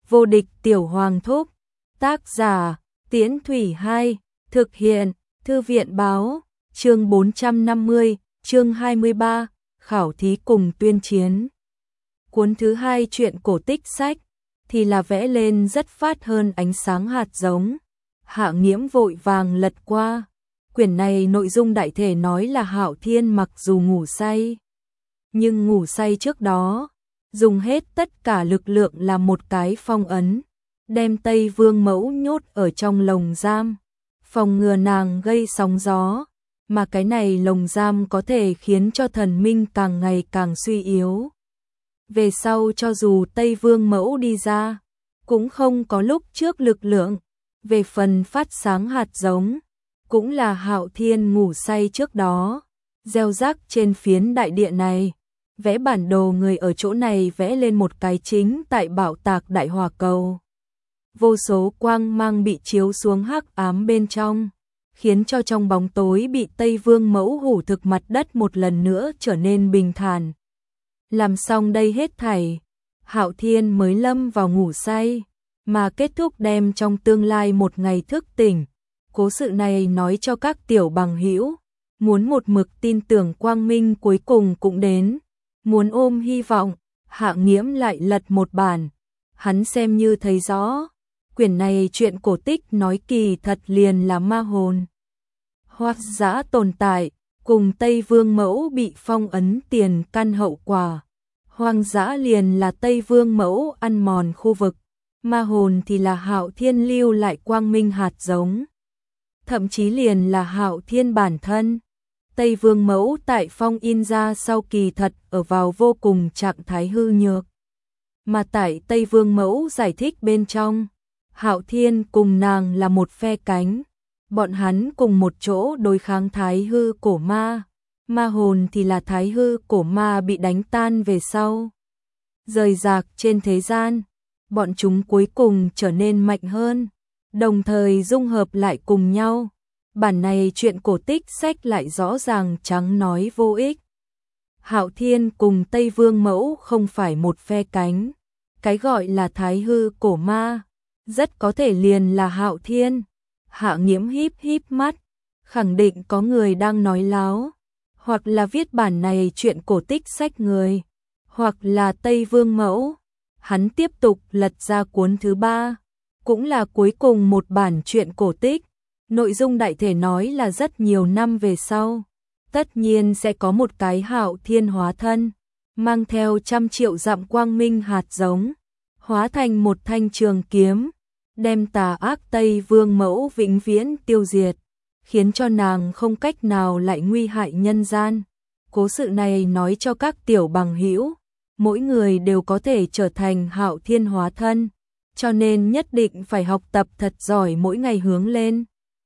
Vô địch tiểu hoàng thúc. Tác giả, Tiễn Thủy 2, thực hiện, Thư viện báo, chương 450, chương 23, khảo thí cùng tuyên chiến. Cuốn thứ 2 truyện cổ tích sách, thì là vẽ lên rất phát hơn ánh sáng hạt giống. Hạ Nghiễm vội vàng lật qua. Quyển này nội dung đại thể nói là Hạo Thiên mặc dù ngủ say, nhưng ngủ say trước đó, dùng hết tất cả lực lượng làm một cái phong ấn, đem Tây Vương Mẫu nhốt ở trong lồng giam, phòng ngừa nàng gây sóng gió, mà cái này lồng giam có thể khiến cho thần minh càng ngày càng suy yếu. Về sau cho dù Tây Vương Mẫu đi ra, cũng không có lúc trước lực lượng. Về phần phát sáng hạt giống, cũng là Hạo Thiên ngủ say trước đó, gieo rắc trên phiến đại địa này. Vẽ bản đồ người ở chỗ này vẽ lên một cái chính tại Bảo Tạc Đại Hỏa Cầu. Vô số quang mang bị chiếu xuống hắc ám bên trong, khiến cho trong bóng tối bị Tây Vương Mẫu hủ thực mặt đất một lần nữa trở nên bình thản. Làm xong đây hết thảy, Hạo Thiên mới lâm vào ngủ say, mà kết thúc đem trong tương lai một ngày thức tỉnh. Cố sự này nói cho các tiểu bằng hữu, muốn một mực tin tưởng quang minh cuối cùng cũng đến, muốn ôm hy vọng. Hạ Nghiễm lại lật một bản, hắn xem như thấy rõ, quyển này chuyện cổ tích nói kỳ thật liền là ma hồn hoác dã tồn tại, cùng Tây Vương Mẫu bị phong ấn tiền căn hậu quả. Hoang dã liền là Tây Vương Mẫu ăn mòn khu vực, ma hồn thì là Hạo Thiên lưu lại quang minh hạt giống, thậm chí liền là Hạo Thiên bản thân. Tây Vương Mẫu tại phong in ra sau kỳ thật ở vào vô cùng trạng thái hư nhược, mà tại Tây Vương Mẫu giải thích bên trong, Hạo Thiên cùng nàng là một phe cánh, bọn hắn cùng một chỗ đối kháng thái hư cổ ma. Ma hồn thì là thái hư cổ ma bị đánh tan về sau, rời rạc trên thế gian, bọn chúng cuối cùng trở nên mạnh hơn, đồng thời dung hợp lại cùng nhau. Bản này chuyện cổ tích sách lại rõ ràng trắng nói vô ích. Hạo Thiên cùng Tây Vương Mẫu không phải một phe cánh, cái gọi là thái hư cổ ma, rất có thể liền là Hạo Thiên. Hạ Nghiễm híp híp mắt, khẳng định có người đang nói láo, hoặc là viết bản này chuyện cổ tích sách người, hoặc là Tây Vương Mẫu. Hắn tiếp tục lật ra cuốn thứ 3, cũng là cuối cùng một bản chuyện cổ tích. Nội dung đại thể nói là rất nhiều năm về sau, tất nhiên sẽ có một cái Hạo Thiên hóa thân, mang theo 100 triệu dặm quang minh hạt giống, hóa thành một thanh trường kiếm, đem tà ác Tây Vương Mẫu vĩnh viễn tiêu diệt, khiến cho nàng không cách nào lại nguy hại nhân gian. Cố sự này nói cho các tiểu bằng hữu, mỗi người đều có thể trở thành Hạo Thiên hóa thân, cho nên nhất định phải học tập thật giỏi, mỗi ngày hướng lên.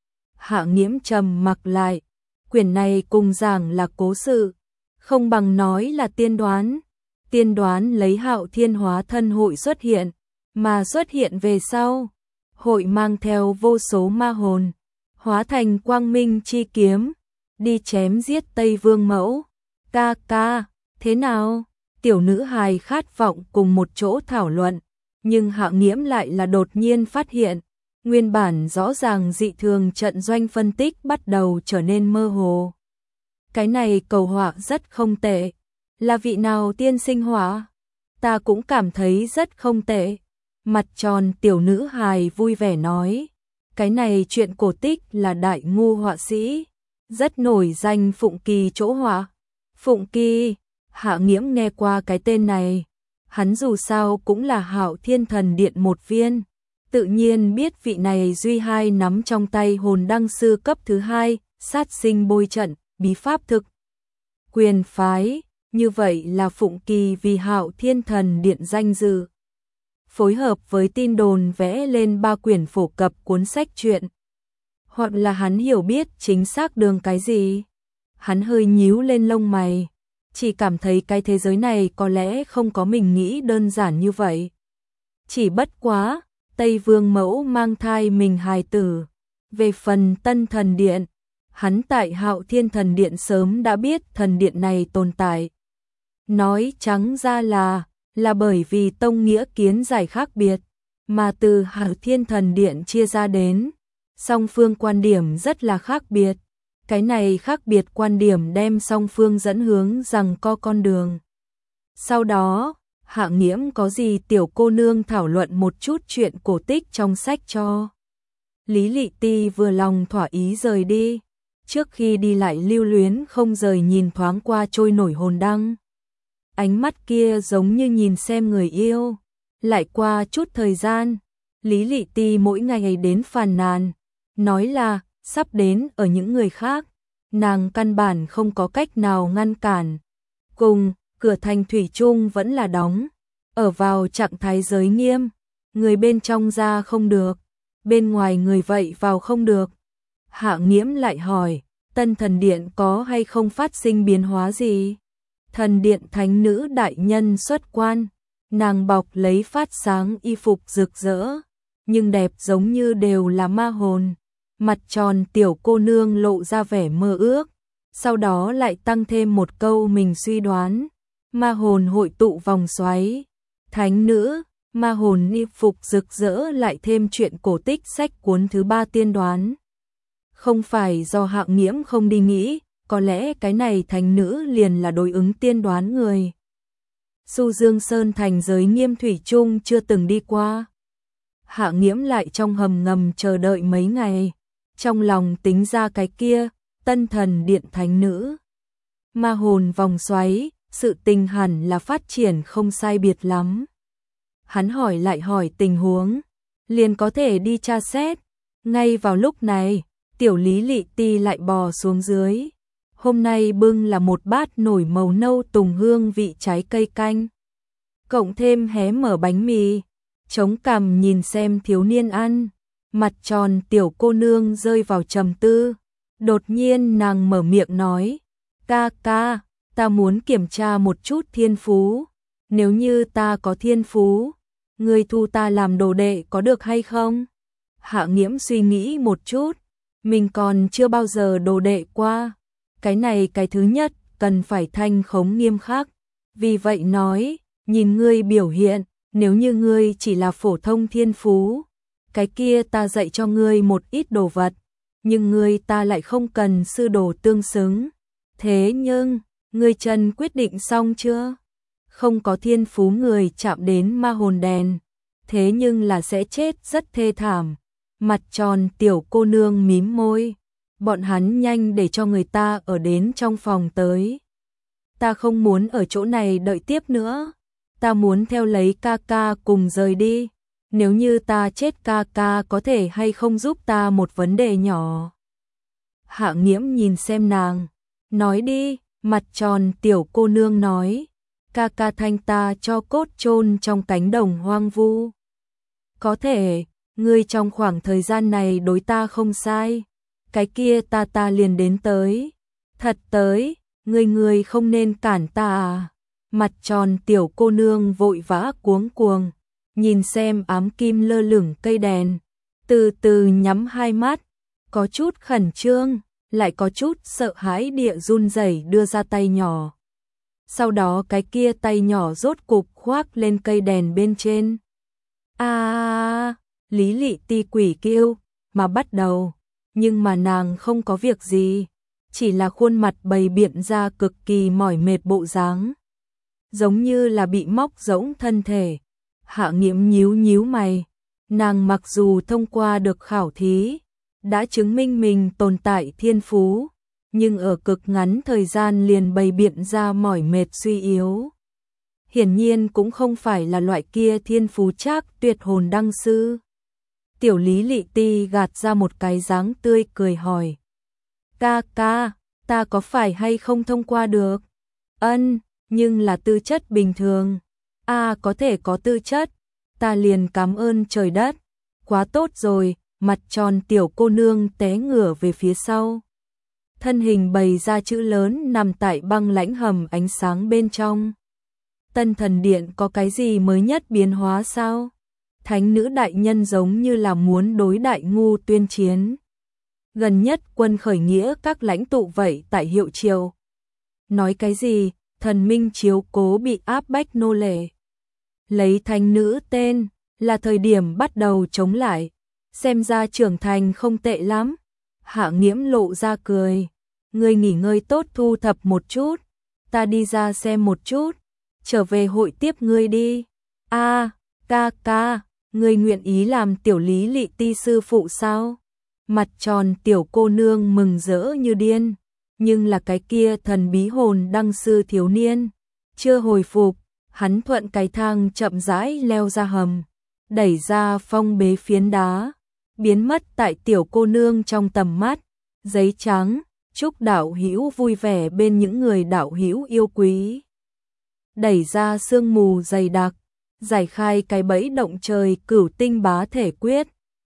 Hạ Nghiễm trầm mặc lại, quyển này cùng giảng là cố sự, không bằng nói là tiên đoán. Tiên đoán lấy Hạo Thiên hóa thân hội xuất hiện, mà xuất hiện về sau, hội mang theo vô số ma hồn, hóa thành quang minh chi kiếm, đi chém giết Tây Vương Mẫu. Ca ca, thế nào? Tiểu nữ hài khát vọng cùng một chỗ thảo luận, nhưng Hạ Nghiễm lại là đột nhiên phát hiện, nguyên bản rõ ràng dị thường trận doanh phân tích bắt đầu trở nên mơ hồ. Cái này cầu họa rất không tệ, là vị nào tiên sinh họa? Ta cũng cảm thấy rất không tệ. Mặt tròn tiểu nữ hài vui vẻ nói, cái này chuyện cổ tích là đại ngu họa sĩ, rất nổi danh Phụng Kỳ chỗ họa. Phụng Kỳ, Hạ Nghiễm nghe qua cái tên này, hắn dù sao cũng là Hạo Thiên thần điện một viên, tự nhiên biết vị này duy hai nắm trong tay hồn đăng sư cấp thứ 2, sát sinh bôi trận, bí pháp thực quyền phái, như vậy là Phụng Kỳ vì Hạo Thiên thần điện danh dự, phối hợp với tin đồn vẽ lên 3 quyển phổ cập cuốn sách truyện. Hoặc là hắn hiểu biết chính xác đường cái gì? Hắn hơi nhíu lên lông mày, chỉ cảm thấy cái thế giới này có lẽ không có mình nghĩ đơn giản như vậy. Chỉ bất quá, Tây Vương Mẫu mang thai mình hài tử. Về phần Tân Thần Điện, hắn tại Hạo Thiên Thần Điện sớm đã biết thần điện này tồn tại. Nói trắng ra là bởi vì tông nghĩa kiến giải khác biệt, mà từ Hạo Thiên Thần Điện chia ra đến, song phương quan điểm rất là khác biệt. Cái này khác biệt quan điểm đem song phương dẫn hướng rằng co con đường. Sau đó, Hạ Nghiễm có gì tiểu cô nương thảo luận một chút chuyện cổ tích trong sách cho. Lý Lị Ti vừa lòng thỏa ý rời đi, trước khi đi lại lưu luyến không rời nhìn thoáng qua trôi nổi hồn đăng. Ánh mắt kia giống như nhìn xem người yêu. Lại qua chút thời gian, Lý Lị Ti mỗi ngày đến phàn nàn, nói là sắp đến ở những người khác, nàng căn bản không có cách nào ngăn cản. Cùng, cửa thành thủy chung vẫn là đóng, ở vào trạng thái giới nghiêm, người bên trong ra không được, bên ngoài người vậy vào không được. Hạ Nghiễm lại hỏi, Tân Thần Điện có hay không phát sinh biến hóa gì? Thần Điện thánh nữ đại nhân xuất quan, nàng bọc lấy phát sáng y phục rực rỡ, nhưng đẹp giống như đều là ma hồn. Mặt tròn tiểu cô nương lộ ra vẻ mơ ước, sau đó lại tăng thêm một câu mình suy đoán. Ma hồn hội tụ vòng xoáy, thánh nữ, ma hồn y phục rực rỡ lại thêm chuyện cổ tích sách cuốn thứ 3 tiên đoán. Không phải do Hạ Nghiễm không đi nghĩ, có lẽ cái này thánh nữ liền là đối ứng tiên đoán người. Du Dương Sơn thành giới nghiêm thủy chung chưa từng đi qua. Hạ Nghiễm lại trong hầm ngầm chờ đợi mấy ngày, trong lòng tính ra cái kia, Tân Thần Điện thánh nữ. Ma hồn vòng xoáy, sự tình hẳn là phát triển không sai biệt lắm. Hắn hỏi lại hỏi tình huống, liền có thể đi tra xét. Ngay vào lúc này, tiểu Lý Lị Ti lại bò xuống dưới. Hôm nay bưng là một bát nổi màu nâu tùng hương vị trái cây canh, cộng thêm hé mở bánh mì, chống cằm nhìn xem thiếu niên ăn. Mặt tròn tiểu cô nương rơi vào trầm tư, đột nhiên nàng mở miệng nói, ca ca, ta muốn kiểm tra một chút thiên phú, nếu như ta có thiên phú, ngươi thu ta làm đồ đệ có được hay không? Hạ Nghiễm suy nghĩ một chút, mình còn chưa bao giờ đồ đệ qua, cái này cái thứ nhất cần phải thanh khống nghiêm khắc, vì vậy nói, nhìn ngươi biểu hiện, nếu như ngươi chỉ là phổ thông thiên phú, cái kia ta dạy cho ngươi một ít đồ vật, nhưng ngươi ta lại không cần sư đồ tương xứng. Thế nhưng, ngươi chân quyết định xong chưa? Không có thiên phú người chạm đến ma hồn đèn, thế nhưng là sẽ chết rất thê thảm. Mặt tròn tiểu cô nương mím môi, bọn hắn nhanh để cho người ta ở đến trong phòng tới. Ta không muốn ở chỗ này đợi tiếp nữa, ta muốn theo lấy ca ca cùng rời đi. Nếu như ta chết ca ca có thể hay không giúp ta một vấn đề nhỏ? Hạ Nghiễm nhìn xem nàng, nói đi. Mặt tròn tiểu cô nương nói, ca ca thanh ta cho cốt chôn trong cánh đồng hoang vu. Có thể, ngươi trong khoảng thời gian này đối ta không sai, cái kia ta liền đến tới. Thật tới, ngươi không nên cản ta à? Mặt tròn tiểu cô nương vội vã cuống cuồng, nhìn xem ám kim lơ lửng cây đèn, từ từ nhắm hai mắt, có chút khẩn trương, lại có chút sợ hãi địa run rẩy đưa ra tay nhỏ. Sau đó cái kia tay nhỏ rốt cục khoác lên cây đèn bên trên. Lý Lị Ti quỷ kêu, mà bắt đầu, nhưng mà nàng không có việc gì, chỉ là khuôn mặt bày biện ra cực kỳ mỏi mệt bộ dáng, giống như là bị móc rỗng thân thể. Hạ Nghiễm nhíu nhíu mày, nàng mặc dù thông qua được khảo thí, đã chứng minh mình tồn tại thiên phú, nhưng ở cực ngắn thời gian liền bày biện ra mỏi mệt suy yếu. Hiển nhiên cũng không phải là loại kia thiên phú trác tuyệt hồn đăng sư. Tiểu Lý Lị Ti gạt ra một cái dáng tươi cười hỏi, ca ca, ta có phải hay không thông qua được? Ân, nhưng là tư chất bình thường. Có thể có tư chất, ta liền cảm ơn trời đất, quá tốt rồi. Mặt tròn tiểu cô nương té ngửa về phía sau, thân hình bày ra chữ lớn nằm tại băng lãnh hầm ánh sáng bên trong. Tân Thần Điện có cái gì mới nhất biến hóa sao? Thánh nữ đại nhân giống như là muốn đối Đại Ngu tuyên chiến. Gần nhất quân khởi nghĩa các lãnh tụ vậy tại hiệu triều. Nói cái gì, thần minh chiếu cố bị áp bách nô lệ. Lấy thánh nữ tên, là thời điểm bắt đầu chống lại, xem ra trưởng thành không tệ lắm. Hạ Nghiễm lộ ra cười, ngươi nghỉ ngơi tốt thu thập một chút, ta đi ra xem một chút, trở về hội tiếp ngươi đi. A, ca ca, ngươi nguyện ý làm tiểu Lý Lị Ti sư phụ sao? Mặt tròn tiểu cô nương mừng rỡ như điên, nhưng là cái kia thần bí hồn đăng sư thiếu niên, chưa hồi phục, hắn thuận cái thang chậm rãi leo ra hầm, đẩy ra phong bế phiến đá, biến mất tại tiểu cô nương trong tầm mắt. Giấy trắng, chúc đạo hữu vui vẻ bên những người đạo hữu yêu quý. Đẩy ra sương mù dày đặc, giải khai cái bẫy động trời cửu tinh bá thể quyết.